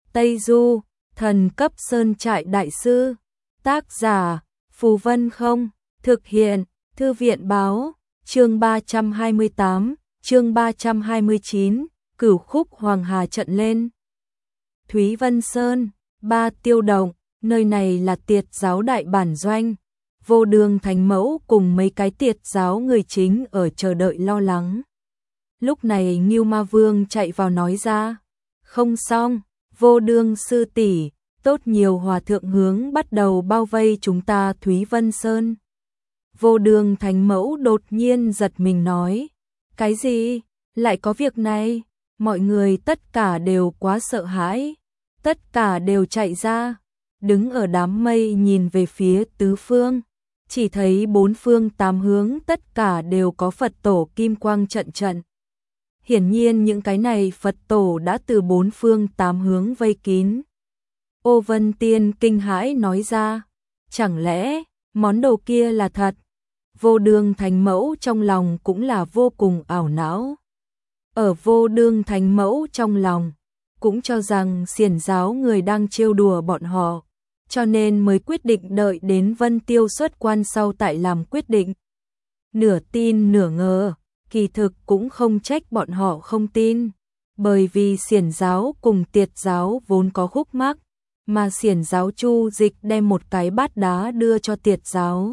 Tây Du, thần cấp sơn trại đại sư. Tác giả, Phù Vân Không. Thực hiện, Thư viện Báo. Chương 328, chương 329, Cửu khúc Hoàng Hà trận lên. Thúy Vân Sơn, Ba Tiêu Động, nơi này là Tiệt giáo đại bản doanh. Vô Đường Thánh Mẫu cùng mấy cái Tiệt giáo người chính ở chờ đợi lo lắng. Lúc này Ngưu Ma Vương chạy vào nói ra, không xong, Vô Đường sư tỷ, tốt nhiều hòa thượng hướng bắt đầu bao vây chúng ta Thúy Vân Sơn. Vô Đường Thánh Mẫu đột nhiên giật mình nói, cái gì, lại có việc này, mọi người tất cả đều quá sợ hãi, tất cả đều chạy ra, đứng ở đám mây nhìn về phía tứ phương, chỉ thấy bốn phương tám hướng tất cả đều có Phật tổ kim quang trận trận. Hiển nhiên những cái này Phật tổ đã từ bốn phương tám hướng vây kín. Ô Vân Tiên kinh hãi nói ra, chẳng lẽ món đồ kia là thật? Vô Đường Thánh Mẫu trong lòng cũng là vô cùng ảo não. Ở Vô Đường Thánh Mẫu trong lòng, cũng cho rằng xiển giáo người đang trêu đùa bọn họ, cho nên mới quyết định đợi đến Vân Tiêu xuất quan sau tại làm quyết định. Nửa tin nửa ngờ, kỳ thực cũng không trách bọn họ không tin, bởi vì xiển giáo cùng Tiệt giáo vốn có khúc mắc, mà xiển giáo Chu Dịch đem một cái bát đá đưa cho Tiệt giáo.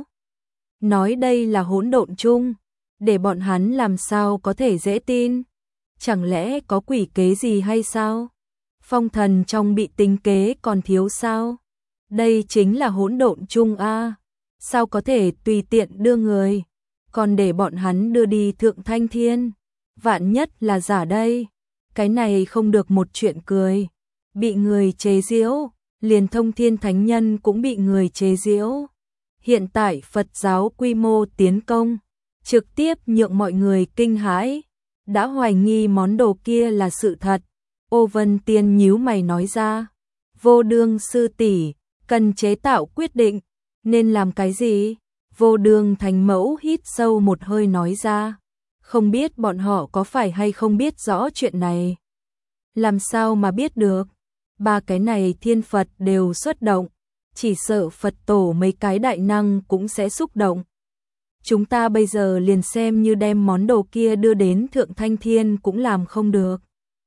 Nói đây là hỗn độn chung, để bọn hắn làm sao có thể dễ tin? Chẳng lẽ có quỷ kế gì hay sao? Phong thần trong bị tính kế còn thiếu sao? Đây chính là hỗn độn chung a, sao có thể tùy tiện đưa người, còn để bọn hắn đưa đi Thượng Thanh Thiên? Vạn nhất là giả đây, cái này không được một chuyện cười, bị người chế giễu, liền Thông Thiên Thánh Nhân cũng bị người chế giễu. Hiện tại Phật giáo quy mô tiến công, trực tiếp nhượng mọi người kinh hãi, đã hoài nghi món đồ kia là sự thật. Ô Vân Tiên nhíu mày nói ra, Vô Đường sư tỷ, cần chế tạo quyết định, nên làm cái gì? Vô Đường Thánh Mẫu hít sâu một hơi nói ra, không biết bọn họ có phải hay không biết rõ chuyện này. Làm sao mà biết được? Ba cái này thiên Phật đều xuất động, chỉ sợ Phật tổ mấy cái đại năng cũng sẽ xúc động. Chúng ta bây giờ liền xem như đem món đồ kia đưa đến Thượng Thanh Thiên cũng làm không được.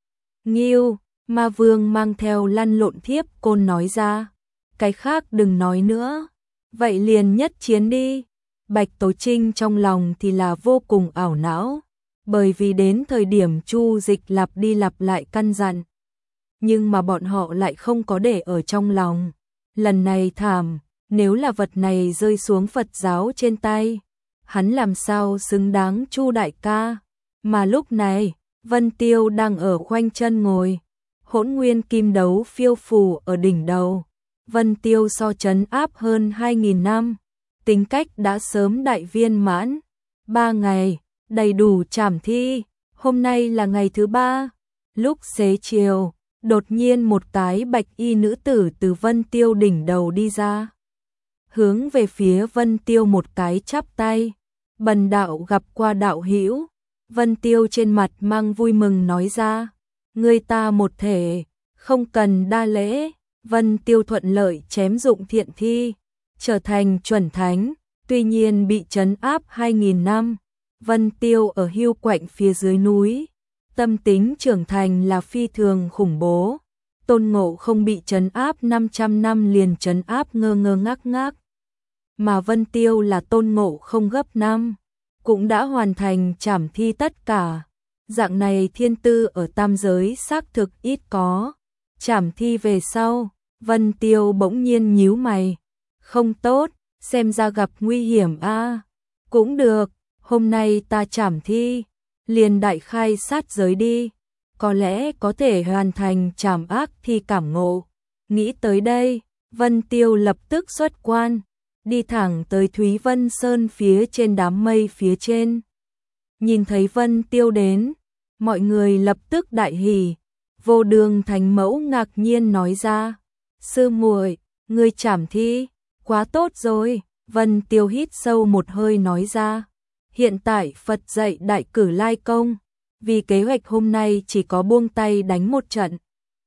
Ngưu Ma Vương mang theo lăn lộn thiếp côn nói ra, cái khác đừng nói nữa, vậy liền nhất chiến đi. Bạch Tố Trinh trong lòng thì là vô cùng ảo não, bởi vì đến thời điểm Chu Dịch lặp đi lặp lại căn dặn, nhưng mà bọn họ lại không có để ở trong lòng. Lần này thảm, nếu là vật này rơi xuống Phật giáo trên tay, hắn làm sao xứng đáng Chu đại ca. Mà lúc này, Vân Tiêu đang ở khoanh chân ngồi, hỗn nguyên kim đấu phiêu phù ở đỉnh đầu. Vân Tiêu so trấn áp hơn 2.000 năm, tính cách đã sớm đại viên mãn. 3 ngày, đầy đủ trảm thi, hôm nay là ngày thứ 3. Lúc xế chiều, đột nhiên một cái bạch y nữ tử từ Vân Tiêu đỉnh đầu đi ra. Hướng về phía Vân Tiêu một cái chắp tay, bần đạo gặp qua đạo hữu. Vân Tiêu trên mặt mang vui mừng nói ra, người ta một thể, không cần đa lễ. Vân Tiêu thuận lợi chém dụng thiện thi, trở thành chuẩn thánh, tuy nhiên bị trấn áp 2.000 năm. Vân Tiêu ở Hưu Quạnh phía dưới núi, tâm tính trưởng thành là phi thường khủng bố. Tôn Ngộ không bị trấn áp 500 năm liền trấn áp ngơ ngơ ngác ngác, mà Vân Tiêu là Tôn Ngộ không gấp 5, cũng đã hoàn thành trảm thi tất cả. Dạng này thiên tư ở tam giới xác thực ít có. Trảm thi về sau, Vân Tiêu bỗng nhiên nhíu mày, không tốt, xem ra gặp nguy hiểm a. Cũng được, hôm nay ta trảm thi, liền đại khai sát giới đi, có lẽ có thể hoàn thành trảm ác thi cảm ngộ. Nghĩ tới đây, Vân Tiêu lập tức xuất quan, đi thẳng tới Thúy Vân Sơn phía trên đám mây phía trên. Nhìn thấy Vân Tiêu đến, mọi người lập tức đại hỉ. Vô Đường Thánh Mẫu ngạc nhiên nói ra, sư muội, ngươi trảm thi, quá tốt rồi. Vân Tiêu hít sâu một hơi nói ra, hiện tại Phật dạy đại cử lai công, vì kế hoạch hôm nay chỉ có buông tay đánh một trận.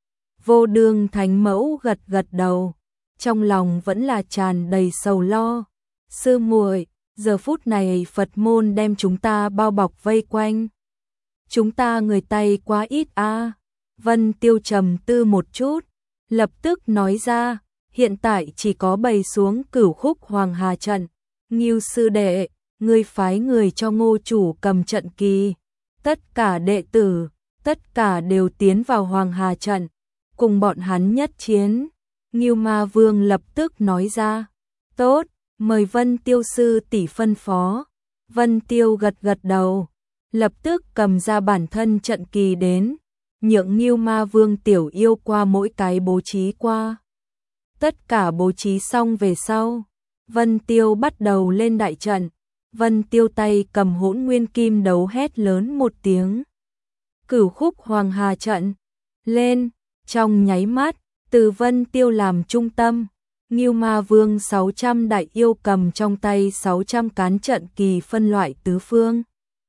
Vô Đương Thánh Mẫu gật gật đầu, trong lòng vẫn là tràn đầy sầu lo. Sư muội, giờ phút này Phật môn đem chúng ta bao bọc vây quanh. Chúng ta người Tây quá ít a. Vân Tiêu trầm tư một chút, lập tức nói ra, hiện tại chỉ có bày xuống Cửu Khúc Hoàng Hà trận. Ngưu sư đệ, ngươi phái người cho Ngô chủ cầm trận kỳ. Tất cả đệ tử, tất cả đều tiến vào Hoàng Hà trận, cùng bọn hắn nhất chiến. Ngưu Ma Vương lập tức nói ra, tốt, mời Vân Tiêu sư tỷ phân phó. Vân Tiêu gật gật đầu, lập tức cầm ra bản thân trận kỳ đến, nhượng Ngưu Ma Vương tiểu yêu qua mỗi cái bố trí qua. Tất cả bố trí xong về sau, Vân Tiêu bắt đầu lên đại trận. Vân Tiêu tay cầm Hỗn Nguyên Kim Đấu hét lớn một tiếng. Cửu Khúc Hoàng Hà trận lên, trong nháy mắt, từ Vân Tiêu làm trung tâm, Ngưu Ma Vương 600 đại yêu cầm trong tay 600 cán trận kỳ phân loại tứ phương.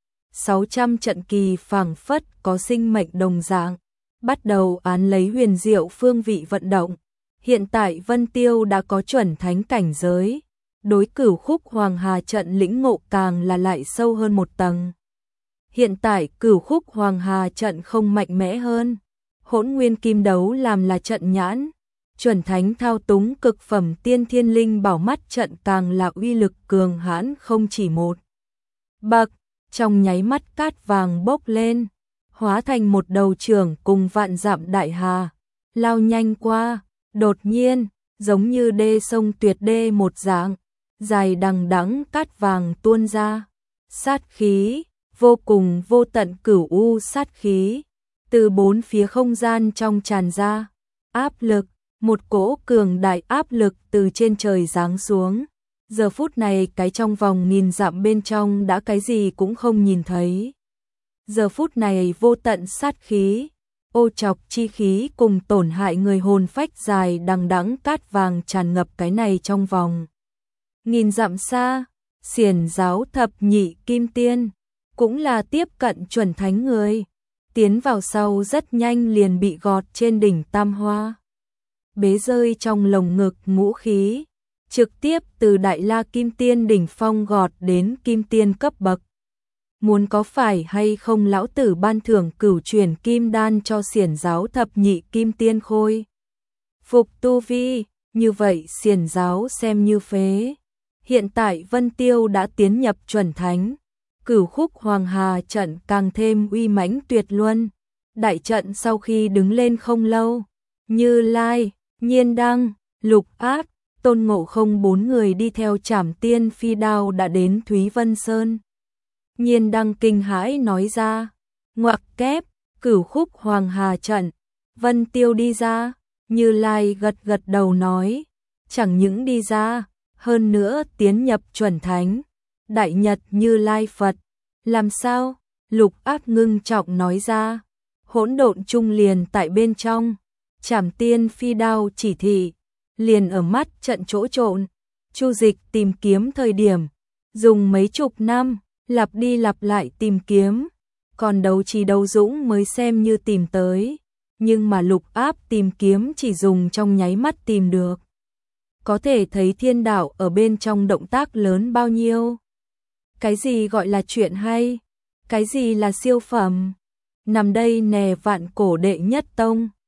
600 trận kỳ phảng phất có sinh mệnh đồng dạng, bắt đầu án lấy huyền diệu phương vị vận động. Hiện tại Vân Tiêu đã có chuẩn thánh cảnh giới, đối Cửu Khúc Hoàng Hà trận lĩnh ngộ càng là lại sâu hơn một tầng. Hiện tại Cửu Khúc Hoàng Hà trận không mạnh mẽ hơn, Hỗn Nguyên Kim Đấu làm là trận nhãn, chuẩn thánh thao túng cực phẩm tiên thiên linh bảo mắt trận càng là uy lực cường hãn không chỉ một bậc. Trong nháy mắt cát vàng bốc lên, hóa thành một đầu trưởng cùng vạn dặm đại hà, lao nhanh qua, đột nhiên, giống như đê sông tuyệt đê một dạng, dài đằng đẵng cát vàng tuôn ra, sát khí, vô cùng vô tận cửu u sát khí, từ bốn phía không gian trong tràn ra, áp lực, một cỗ cường đại áp lực từ trên trời giáng xuống. Giờ phút này cái trong vòng nghìn dặm bên trong đã cái gì cũng không nhìn thấy. Giờ phút này vô tận sát khí, ô trọc chi khí cùng tổn hại người hồn phách dài đằng đẵng cát vàng tràn ngập cái này trong vòng nghìn dặm xa. Xiển giáo thập nhị kim tiên, cũng là tiếp cận chuẩn thánh người, tiến vào sau rất nhanh liền bị gọt trên đỉnh Tam Hoa, bế rơi trong lồng ngực ngũ khí, trực tiếp từ Đại La Kim Tiên đỉnh phong gọt đến Kim Tiên cấp bậc. Muốn có phải hay không lão tử ban thưởng cửu truyền kim đan cho xiển giáo thập nhị kim tiên khôi phục tu vi, như vậy xiển giáo xem như phế. Hiện tại Vân Tiêu đã tiến nhập chuẩn thánh, Cửu Khúc Hoàng Hà trận càng thêm uy mãnh tuyệt luân. Đại trận sau khi đứng lên không lâu, Như Lai, Nhiên Đăng, Lục Áp, Tôn Ngộ Không bốn người đi theo Trảm Tiên phi đao đã đến Thúy Vân Sơn. Nhiên Đăng kinh hãi nói ra, ngoặc kép, Cửu Khúc Hoàng Hà trận. Vân Tiêu đi ra, Như Lai gật gật đầu nói, chẳng những đi ra, hơn nữa tiến nhập chuẩn thánh, Đại Nhật Như Lai Phật. Làm sao? Lục Áp ngưng trọng nói ra, hỗn độn trung liền tại bên trong, Trảm Tiên phi đao chỉ thị, liền ở mắt trận chỗ trộn. Chu Dịch tìm kiếm thời điểm, dùng mấy chục năm, lặp đi lặp lại tìm kiếm, còn Đấu Trí Đấu Dũng mới xem như tìm tới, nhưng mà Lục Áp tìm kiếm chỉ dùng trong nháy mắt tìm được. Có thể thấy thiên đạo ở bên trong động tác lớn bao nhiêu. Cái gì gọi là chuyện hay? Cái gì là siêu phẩm? Nằm đây nè vạn cổ đệ nhất tông.